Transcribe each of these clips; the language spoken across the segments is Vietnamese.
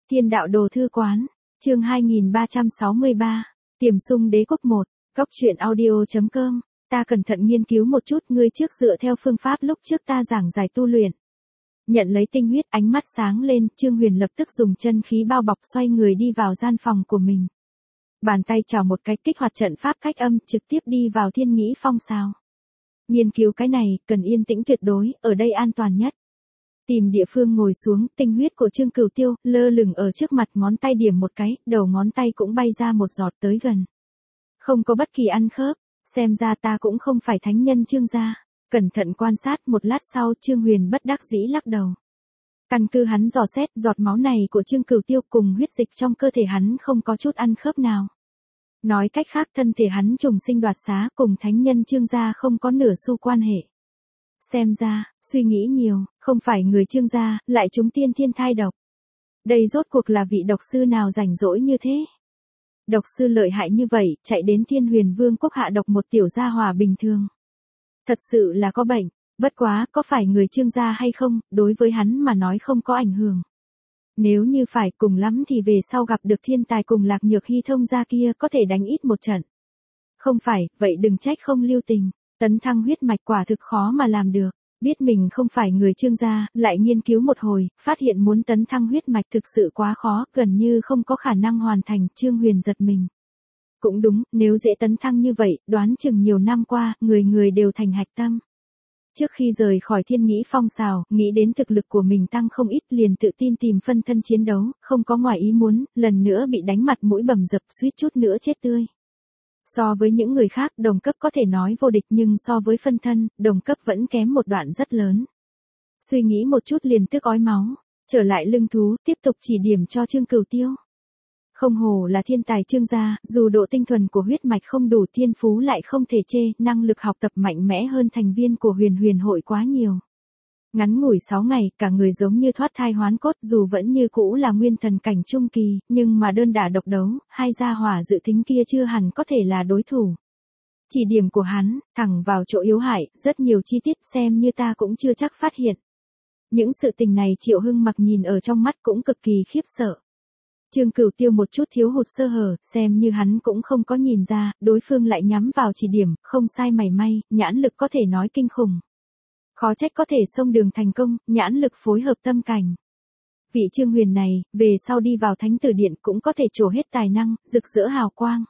Thiên đạo đồ thư quán, chương 2363, Tiềm Sung Đế Quốc 1, Góc truyện audio.com, ta cẩn thận nghiên cứu một chút ngươi trước dựa theo phương pháp lúc trước ta giảng giải tu luyện. Nhận lấy tinh huyết, ánh mắt sáng lên, Trương Huyền lập tức dùng chân khí bao bọc xoay người đi vào gian phòng của mình. Bàn tay chảo một cái kích hoạt trận pháp cách âm trực tiếp đi vào Thiên Nghĩ Phong sao. Nghiên cứu cái này, cần yên tĩnh tuyệt đối, ở đây an toàn nhất. Tìm địa phương ngồi xuống, tinh huyết của Trương Cửu Tiêu, lơ lửng ở trước mặt, ngón tay điểm một cái, đầu ngón tay cũng bay ra một giọt tới gần. Không có bất kỳ ăn khớp, xem ra ta cũng không phải thánh nhân Trương gia. Cẩn thận quan sát một lát sau Trương Huyền bất đắc dĩ lắc đầu. Căn cứ hắn dò xét giọt máu này của Trương Cửu Tiêu cùng huyết dịch trong cơ thể hắn không có chút ăn khớp nào. Nói cách khác thân thể hắn trùng sinh đoạt xá cùng thánh nhân Trương gia không có nửa xu quan hệ. Xem ra, suy nghĩ nhiều, không phải người Trương gia, lại trúng tiên thiên thai độc. Đây rốt cuộc là vị độc sư nào rảnh rỗi như thế? Độc sư lợi hại như vậy, chạy đến Thiên Huyền Vương quốc hạ độc một tiểu gia hỏa bình thường. Thật sự là có bệnh, bất quá, có phải người Trương gia hay không, đối với hắn mà nói không có ảnh hưởng. Nếu như phải cùng lắm thì về sau gặp được thiên tài cùng Lạc Nhược Hy thông gia kia có thể đánh ít một trận. Không phải, vậy đừng trách không lưu tình, tấn thăng huyết mạch quả thực khó mà làm được. Biết mình không phải người Trương gia, lại nghiên cứu một hồi, phát hiện muốn tấn thăng huyết mạch thực sự quá khó, gần như không có khả năng hoàn thành, Trương Huyền giật mình. Cũng đúng, nếu dễ tấn thăng như vậy, đoán chừng nhiều năm qua, người người đều thành hạch tâm. Trước khi rời khỏi Thiên Nghĩ Phong xào, nghĩ đến thực lực của mình tăng không ít liền tự tin tìm phân thân chiến đấu, không có ngoài ý muốn, lần nữa bị đánh mặt mũi bầm dập suýt chút nữa chết tươi. So với những người khác, đồng cấp có thể nói vô địch nhưng so với phân thân, đồng cấp vẫn kém một đoạn rất lớn. Suy nghĩ một chút liền tức ói máu, trở lại lưng thú, tiếp tục chỉ điểm cho Trương Cửu Tiêu. Không hổ là thiên tài Trương gia, dù độ tinh thuần của huyết mạch không đủ thiên phú lại không thể chê, năng lực học tập mạnh mẽ hơn thành viên của Huyền Huyền hội quá nhiều. Ngắn ngủi 6 ngày, cả người giống như thoát thai hoán cốt dù vẫn như cũ là nguyên thần cảnh trung kỳ, nhưng mà đơn đả độc đấu, hai gia hỏa dự tính kia chưa hẳn có thể là đối thủ. Chỉ điểm của hắn, thẳng vào chỗ yếu hại, rất nhiều chi tiết xem như ta cũng chưa chắc phát hiện. Những sự tình này Triệu Hưng Mặc nhìn ở trong mắt cũng cực kỳ khiếp sợ. Trương Cửu Tiêu một chút thiếu hụt sơ hở, xem như hắn cũng không có nhìn ra, đối phương lại nhắm vào chỉ điểm, không sai mảy may, nhãn lực có thể nói kinh khủng. Khó trách có thể xông đường thành công, nhãn lực phối hợp tâm cảnh. Vị Trương Huyền này, về sau đi vào Thánh Tử Điện cũng có thể trổ hết tài năng, rực rỡ hào quang.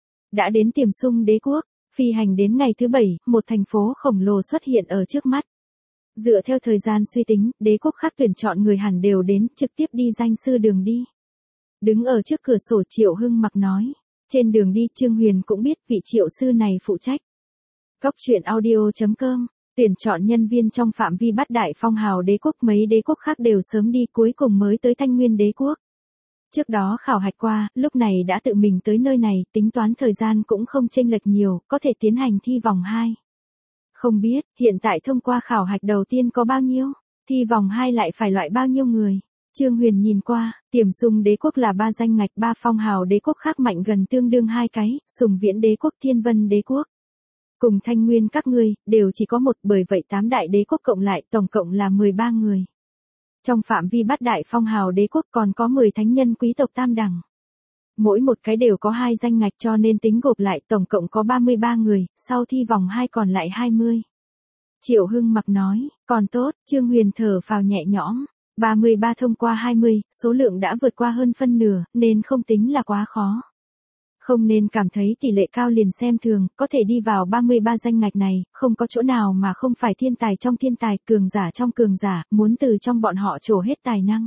Đã đến Tiềm Sung Đế Quốc, phi hành đến ngày thứ 7, một thành phố khổng lồ xuất hiện ở trước mắt. Dựa theo thời gian suy tính, đế quốc khác tuyển chọn người hẳn đều đến, trực tiếp đi danh sư đường đi. Đứng ở trước cửa sổ Triệu Hưng Mặc nói. Trên đường đi Trương Huyền cũng biết vị triệu sư này phụ trách. Góc truyện audio.com, tuyển chọn nhân viên trong phạm vi bát đại phong hào đế quốc, mấy đế quốc khác đều sớm đi cuối cùng mới tới Thanh Nguyên đế quốc. Trước đó khảo hạch qua, lúc này đã tự mình tới nơi này, tính toán thời gian cũng không chênh lệch nhiều, có thể tiến hành thi vòng 2. Không biết, hiện tại thông qua khảo hạch đầu tiên có bao nhiêu, thi vòng 2 lại phải loại bao nhiêu người. Trương Huyền nhìn qua, Tiềm Sung Đế Quốc là 3 danh ngạch, 3 phong hào đế quốc khác mạnh gần tương đương 2 cái, Sùng Viễn Đế Quốc, Thiên Vân Đế Quốc. Cùng Thanh Nguyên các ngươi, đều chỉ có một, bởi vậy 8 đại đế quốc cộng lại tổng cộng là 13 người. Trong phạm vi bát đại phong hào đế quốc còn có 10 thánh nhân quý tộc tam đẳng. Mỗi một cái đều có 2 danh ngạch cho nên tính gộp lại tổng cộng có 33 người, sau thi vòng 2 còn lại 20. Triệu Hưng Mặc nói, còn tốt, Trương Huyền thở phào nhẹ nhõm. 33 thông qua 20, số lượng đã vượt qua hơn phân nửa, nên không tính là quá khó. Không nên cảm thấy tỷ lệ cao liền xem thường, có thể đi vào 33 danh ngạch này, không có chỗ nào mà không phải thiên tài trong thiên tài, cường giả trong cường giả, muốn từ trong bọn họ trổ hết tài năng.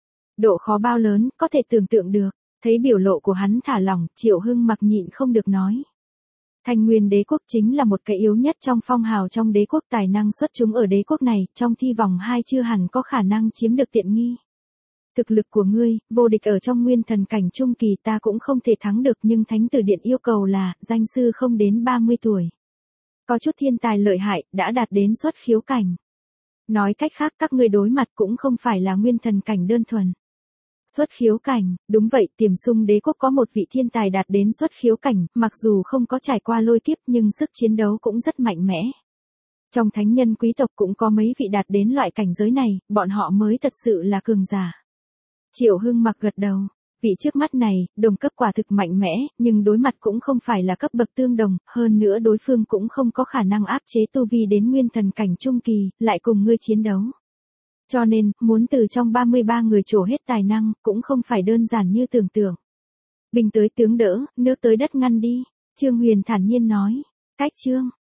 Độ khó bao lớn, có thể tưởng tượng được, thấy biểu lộ của hắn thả lỏng, Triệu Hưng Mặc nhịn không được nói. Thanh Nguyên đế quốc chính là một cái yếu nhất trong phong hào trong đế quốc, tài năng xuất chúng ở đế quốc này, trong thi vòng 2 chưa hẳn có khả năng chiếm được tiện nghi. Thực lực của ngươi, vô địch ở trong nguyên thần cảnh trung kỳ ta cũng không thể thắng được nhưng Thánh Tử Điện yêu cầu là, danh sư không đến 30 tuổi. Có chút thiên tài lợi hại, đã đạt đến xuất khiếu cảnh. Nói cách khác các ngươi đối mặt cũng không phải là nguyên thần cảnh đơn thuần. Xuất khiếu cảnh, đúng vậy, Tiềm Sung Đế Quốc có một vị thiên tài đạt đến xuất khiếu cảnh, mặc dù không có trải qua lôi kiếp nhưng sức chiến đấu cũng rất mạnh mẽ. Trong thánh nhân quý tộc cũng có mấy vị đạt đến loại cảnh giới này, bọn họ mới thật sự là cường giả. Triệu Hưng Mặc gật đầu. Vị trước mắt này, đồng cấp quả thực mạnh mẽ, nhưng đối mặt cũng không phải là cấp bậc tương đồng, hơn nữa đối phương cũng không có khả năng áp chế tu vi đến nguyên thần cảnh trung kỳ, lại cùng ngươi chiến đấu. Cho nên, muốn từ trong 33 người trổ hết tài năng, cũng không phải đơn giản như tưởng tượng. Binh tới tướng đỡ, nước tới đất ngăn đi, Trương Huyền thản nhiên nói. Cách Trương